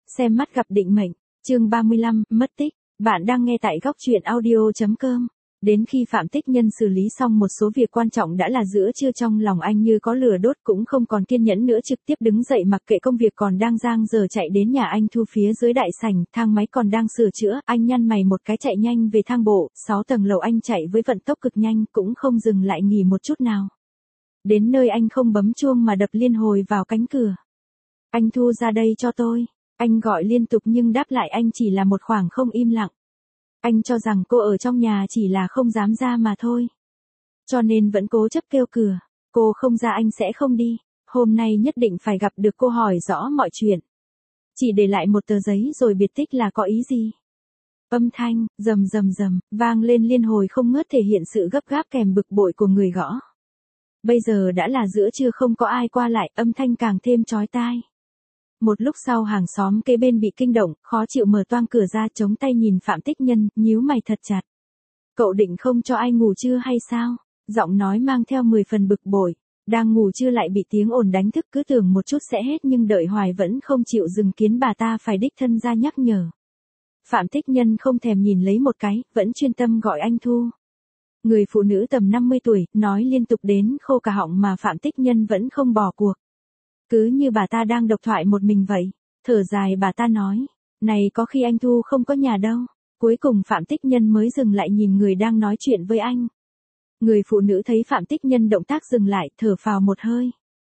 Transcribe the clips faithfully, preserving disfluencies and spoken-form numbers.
Xem mắt gặp định mệnh, chương ba mươi lăm, mất tích. Bạn đang nghe tại góc truyện audio chấm com. Đến khi Phạm Tích Nhân xử lý xong một số việc quan trọng đã là giữa trưa, trong lòng anh như có lửa đốt, cũng không còn kiên nhẫn nữa, trực tiếp đứng dậy mặc kệ công việc còn đang dang dở chạy đến nhà anh Thu phía dưới đại sảnh, thang máy còn đang sửa chữa, anh nhăn mày một cái chạy nhanh về thang bộ, sáu tầng lầu anh chạy với vận tốc cực nhanh, cũng không dừng lại nghỉ một chút nào. Đến nơi anh không bấm chuông mà đập liên hồi vào cánh cửa. Anh Thu ra đây cho tôi. Anh gọi liên tục nhưng đáp lại anh chỉ là một khoảng không im lặng. Anh cho rằng cô ở trong nhà chỉ là không dám ra mà thôi. Cho nên vẫn cố chấp kêu cửa. Cô không ra anh sẽ không đi. Hôm nay nhất định phải gặp được cô hỏi rõ mọi chuyện. Chỉ để lại một tờ giấy rồi biệt tích là có ý gì? Âm thanh, rầm rầm rầm, vang lên liên hồi không ngớt, thể hiện sự gấp gáp kèm bực bội của người gõ. Bây giờ đã là giữa trưa, không có ai qua lại, âm thanh càng thêm chói tai. Một lúc sau hàng xóm kế bên bị kinh động, khó chịu mở toang cửa ra, chống tay nhìn Phạm Tích Nhân, nhíu mày thật chặt. Cậu định không cho ai ngủ chưa hay sao? Giọng nói mang theo mười phần bực bội. Đang ngủ chưa lại bị tiếng ồn đánh thức, cứ tưởng một chút sẽ hết nhưng đợi hoài vẫn không chịu dừng, khiến bà ta phải đích thân ra nhắc nhở. Phạm Tích Nhân không thèm nhìn lấy một cái, vẫn chuyên tâm gọi anh Thu. Người phụ nữ tầm năm mươi tuổi, nói liên tục đến khô cả họng mà Phạm Tích Nhân vẫn không bỏ cuộc. Cứ như bà ta đang độc thoại một mình vậy. Thở dài bà ta nói, này có khi anh Thu không có nhà đâu. Cuối cùng Phạm Tích Nhân mới dừng lại nhìn người đang nói chuyện với anh. Người phụ nữ thấy Phạm Tích Nhân động tác dừng lại, thở phào một hơi.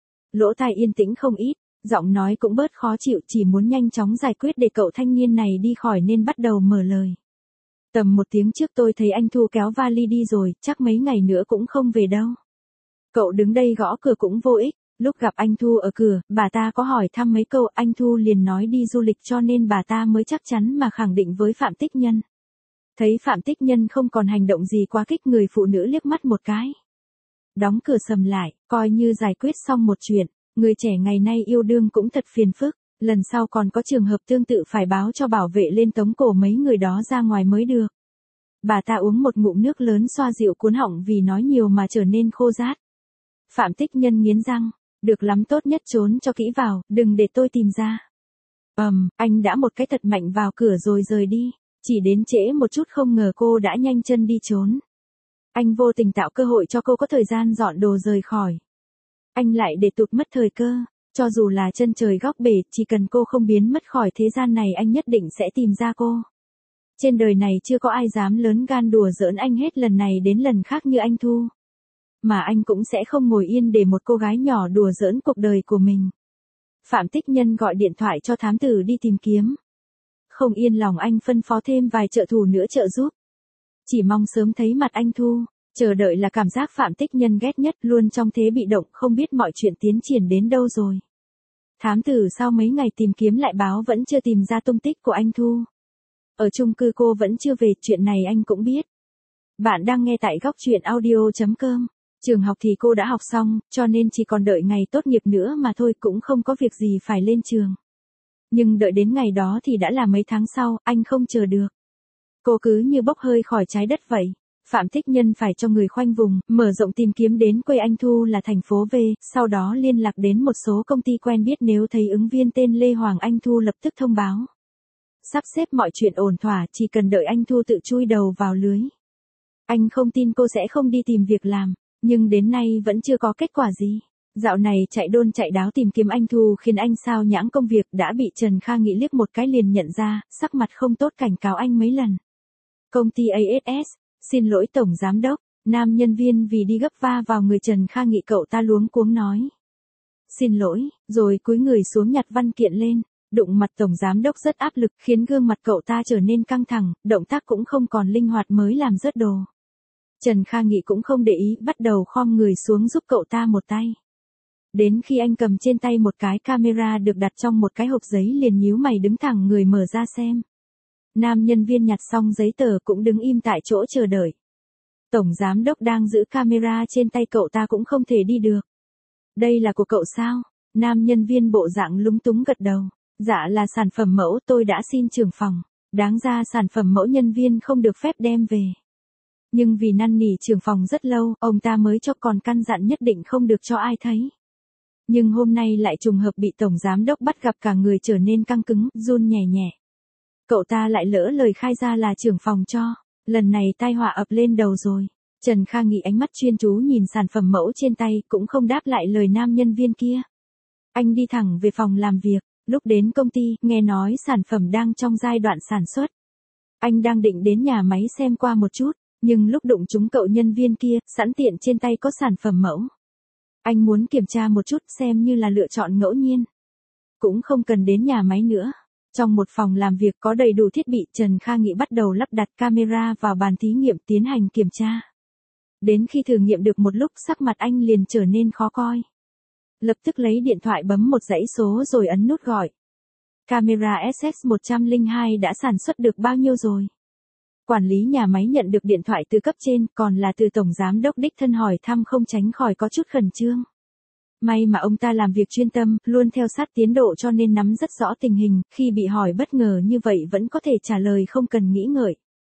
Lỗ tai yên tĩnh không ít, giọng nói cũng bớt khó chịu, chỉ muốn nhanh chóng giải quyết để cậu thanh niên này đi khỏi nên bắt đầu mở lời. Tầm một tiếng trước tôi thấy anh Thu kéo vali đi rồi, chắc mấy ngày nữa cũng không về đâu. Cậu đứng đây gõ cửa cũng vô ích. Lúc gặp anh Thu ở cửa, bà ta có hỏi thăm mấy câu, anh Thu liền nói đi du lịch, cho nên bà ta mới chắc chắn mà khẳng định với Phạm Tích Nhân. Thấy Phạm Tích Nhân không còn hành động gì quá kích, người phụ nữ liếc mắt một cái. Đóng cửa sầm lại, coi như giải quyết xong một chuyện. Người trẻ ngày nay yêu đương cũng thật phiền phức, lần sau còn có trường hợp tương tự phải báo cho bảo vệ lên tống cổ mấy người đó ra ngoài mới được. Bà ta uống một ngụm nước lớn xoa dịu cuốn họng vì nói nhiều mà trở nên khô rát. Phạm Tích Nhân nghiến răng. Được lắm, tốt nhất trốn cho kỹ vào, đừng để tôi tìm ra. Ầm, um, anh đã một cái thật mạnh vào cửa rồi rời đi. Chỉ đến trễ một chút, không ngờ cô đã nhanh chân đi trốn. Anh vô tình tạo cơ hội cho cô có thời gian dọn đồ rời khỏi. Anh lại để tụt mất thời cơ. Cho dù là chân trời góc bể, chỉ cần cô không biến mất khỏi thế gian này, anh nhất định sẽ tìm ra cô. Trên đời này chưa có ai dám lớn gan đùa giỡn anh hết lần này đến lần khác như anh Thu. Mà anh cũng sẽ không ngồi yên để một cô gái nhỏ đùa giỡn cuộc đời của mình. Phạm Tích Nhân gọi điện thoại cho thám tử đi tìm kiếm. Không yên lòng anh phân phó thêm vài trợ thủ nữa trợ giúp. Chỉ mong sớm thấy mặt anh Thu. Chờ đợi là cảm giác Phạm Tích Nhân ghét nhất, luôn trong thế bị động, không biết mọi chuyện tiến triển đến đâu rồi. Thám tử sau mấy ngày tìm kiếm lại báo vẫn chưa tìm ra tung tích của anh Thu. Ở chung cư cô vẫn chưa về, chuyện này anh cũng biết. Bạn đang nghe tại góc truyện audio chấm com. Trường học thì cô đã học xong, cho nên chỉ còn đợi ngày tốt nghiệp nữa mà thôi, cũng không có việc gì phải lên trường. Nhưng đợi đến ngày đó thì đã là mấy tháng sau, anh không chờ được. Cô cứ như bốc hơi khỏi trái đất vậy. Phạm Tích Nhân phải cho người khoanh vùng, mở rộng tìm kiếm đến quê anh Thu là thành phố V, sau đó liên lạc đến một số công ty quen biết, nếu thấy ứng viên tên Lê Hoàng anh Thu lập tức thông báo. Sắp xếp mọi chuyện ổn thỏa, chỉ cần đợi anh Thu tự chui đầu vào lưới. Anh không tin cô sẽ không đi tìm việc làm. Nhưng đến nay vẫn chưa có kết quả gì. Dạo này chạy đôn chạy đáo tìm kiếm anh Thu khiến anh sao nhãng công việc, đã bị Trần Kha Nghị liếc một cái liền nhận ra, sắc mặt không tốt cảnh cáo anh mấy lần. Công ty a ét ét, xin lỗi tổng giám đốc. Nam nhân viên vì đi gấp va vào người Trần Kha Nghị, cậu ta luống cuống nói. Xin lỗi, rồi cúi người xuống nhặt văn kiện lên. Đụng mặt tổng giám đốc rất áp lực, khiến gương mặt cậu ta trở nên căng thẳng, động tác cũng không còn linh hoạt, mới làm rớt đồ. Trần Kha Nghị cũng không để ý, bắt đầu khom người xuống giúp cậu ta một tay. Đến khi anh cầm trên tay một cái camera được đặt trong một cái hộp giấy liền nhíu mày đứng thẳng người mở ra xem. Nam nhân viên nhặt xong giấy tờ cũng đứng im tại chỗ chờ đợi. Tổng giám đốc đang giữ camera trên tay cậu ta cũng không thể đi được. Đây là của cậu sao? Nam nhân viên bộ dạng lúng túng gật đầu. Dạ là sản phẩm mẫu, tôi đã xin trưởng phòng. Đáng ra sản phẩm mẫu nhân viên không được phép đem về. Nhưng vì năn nỉ trưởng phòng rất lâu, ông ta mới cho, còn căn dặn nhất định không được cho ai thấy. Nhưng hôm nay lại trùng hợp bị tổng giám đốc bắt gặp cả người trở nên căng cứng, run nhẹ nhẹ. Cậu ta lại lỡ lời khai ra là trưởng phòng cho. Lần này tai họa ập lên đầu rồi. Trần Kha Nghị ánh mắt chuyên chú nhìn sản phẩm mẫu trên tay, cũng không đáp lại lời nam nhân viên kia. Anh đi thẳng về phòng làm việc. Lúc đến công ty, nghe nói sản phẩm đang trong giai đoạn sản xuất. Anh đang định đến nhà máy xem qua một chút, nhưng lúc đụng trúng cậu nhân viên kia, sẵn tiện trên tay có sản phẩm mẫu. Anh muốn kiểm tra một chút xem như là lựa chọn ngẫu nhiên. Cũng không cần đến nhà máy nữa. Trong một phòng làm việc có đầy đủ thiết bị, Trần Kha Nghị bắt đầu lắp đặt camera vào bàn thí nghiệm tiến hành kiểm tra. Đến khi thử nghiệm được một lúc, sắc mặt anh liền trở nên khó coi. Lập tức lấy điện thoại bấm một dãy số rồi ấn nút gọi. Camera ét ét một không hai đã sản xuất được bao nhiêu rồi? Quản lý nhà máy nhận được điện thoại từ cấp trên, còn là từ tổng giám đốc đích thân hỏi thăm, không tránh khỏi có chút khẩn trương. May mà ông ta làm việc chuyên tâm, luôn theo sát tiến độ cho nên nắm rất rõ tình hình, khi bị hỏi bất ngờ như vậy vẫn có thể trả lời không cần nghĩ ngợi.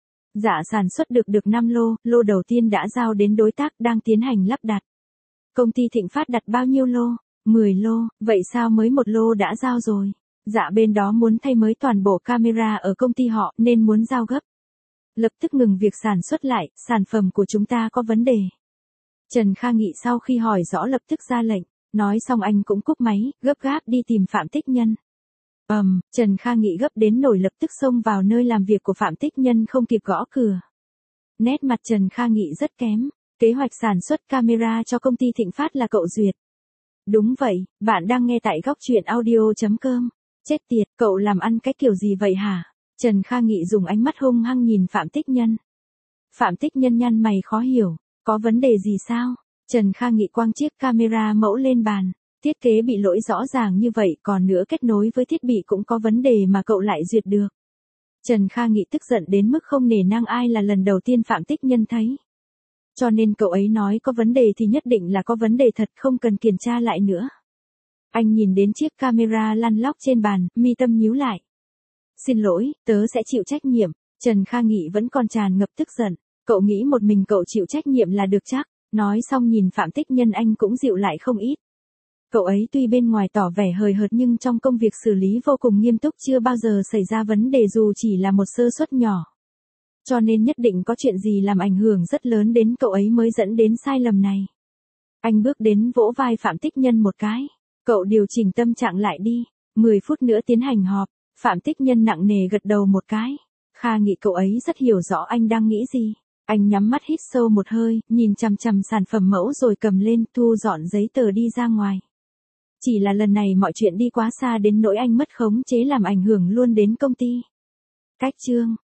Dạ sản xuất được được năm lô, lô đầu tiên đã giao đến đối tác đang tiến hành lắp đặt. Công ty Thịnh Phát đặt bao nhiêu lô? mười lô, vậy sao mới một lô đã giao rồi? Dạ bên đó muốn thay mới toàn bộ camera ở công ty họ nên muốn giao gấp. Lập tức ngừng việc sản xuất lại, sản phẩm của chúng ta có vấn đề. Trần Kha Nghị sau khi hỏi rõ lập tức ra lệnh, nói xong anh cũng cúp máy, gấp gáp đi tìm Phạm Tích Nhân. Ầm, um, Trần Kha Nghị gấp đến nổi lập tức xông vào nơi làm việc của Phạm Tích Nhân không kịp gõ cửa. Nét mặt Trần Kha Nghị rất kém, kế hoạch sản xuất camera cho công ty Thịnh Phát là cậu duyệt. Đúng vậy, bạn đang nghe tại góc truyện audio chấm com. Chết tiệt, cậu làm ăn cái kiểu gì vậy hả? Trần Kha Nghị dùng ánh mắt hung hăng nhìn Phạm Tích Nhân. Phạm Tích Nhân nhăn mày khó hiểu, có vấn đề gì sao? Trần Kha Nghị quăng chiếc camera mẫu lên bàn, thiết kế bị lỗi rõ ràng như vậy, còn nữa kết nối với thiết bị cũng có vấn đề mà cậu lại duyệt được. Trần Kha Nghị tức giận đến mức không nể nang ai là lần đầu tiên Phạm Tích Nhân thấy. Cho nên cậu ấy nói có vấn đề thì nhất định là có vấn đề thật, không cần kiểm tra lại nữa. Anh nhìn đến chiếc camera lăn lóc trên bàn, mi tâm nhíu lại. Xin lỗi, tớ sẽ chịu trách nhiệm. Trần Kha Nghị vẫn còn tràn ngập tức giận. Cậu nghĩ một mình cậu chịu trách nhiệm là được chắc. Nói xong nhìn Phạm Tích Nhân anh cũng dịu lại không ít. Cậu ấy tuy bên ngoài tỏ vẻ hời hợt nhưng trong công việc xử lý vô cùng nghiêm túc, chưa bao giờ xảy ra vấn đề dù chỉ là một sơ suất nhỏ. Cho nên nhất định có chuyện gì làm ảnh hưởng rất lớn đến cậu ấy mới dẫn đến sai lầm này. Anh bước đến vỗ vai Phạm Tích Nhân một cái. Cậu điều chỉnh tâm trạng lại đi. mười phút nữa tiến hành họp. Phạm Tích Nhân nặng nề gật đầu một cái. Kha Nghị cậu ấy rất hiểu rõ anh đang nghĩ gì. Anh nhắm mắt hít sâu một hơi, nhìn chằm chằm sản phẩm mẫu rồi cầm lên, thu dọn giấy tờ đi ra ngoài. Chỉ là lần này mọi chuyện đi quá xa đến nỗi anh mất khống chế làm ảnh hưởng luôn đến công ty. Cách chương